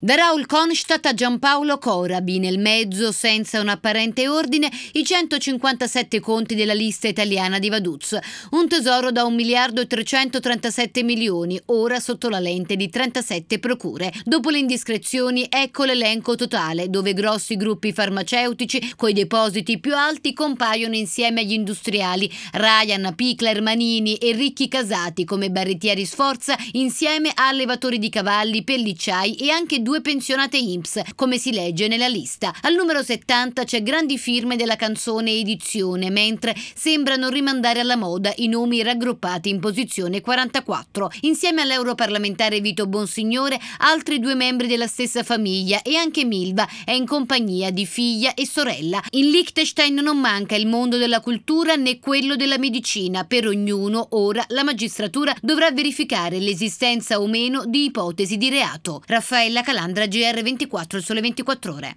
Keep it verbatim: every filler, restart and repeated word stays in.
Da Raul Konstadt a Giampaolo Corabi, nel mezzo, senza un apparente ordine, i centocinquantasette conti della lista italiana di Vaduz. Un tesoro da un miliardo e trecentotrentasette milioni, ora sotto la lente di trentasette procure. Dopo le indiscrezioni, ecco l'elenco totale, dove grossi gruppi farmaceutici, coi depositi più alti, compaiono insieme agli industriali Ryan, Picler, Manini e ricchi casati come Barrettieri Sforza, insieme a allevatori di cavalli, pellicciai e anche due due pensionate I N P S, come si legge nella lista. Al numero settanta c'è grandi firme della Canzone Edizione, mentre sembrano rimandare alla moda i nomi raggruppati in posizione quarantaquattro. Insieme all'europarlamentare Vito Bonsignore, altri due membri della stessa famiglia e anche Milva è in compagnia di figlia e sorella. In Liechtenstein non manca il mondo della cultura né quello della medicina. Per ognuno, ora, la magistratura dovrà verificare l'esistenza o meno di ipotesi di reato. Raffaella Calandra, G R ventiquattro, Sole ventiquattro Ore.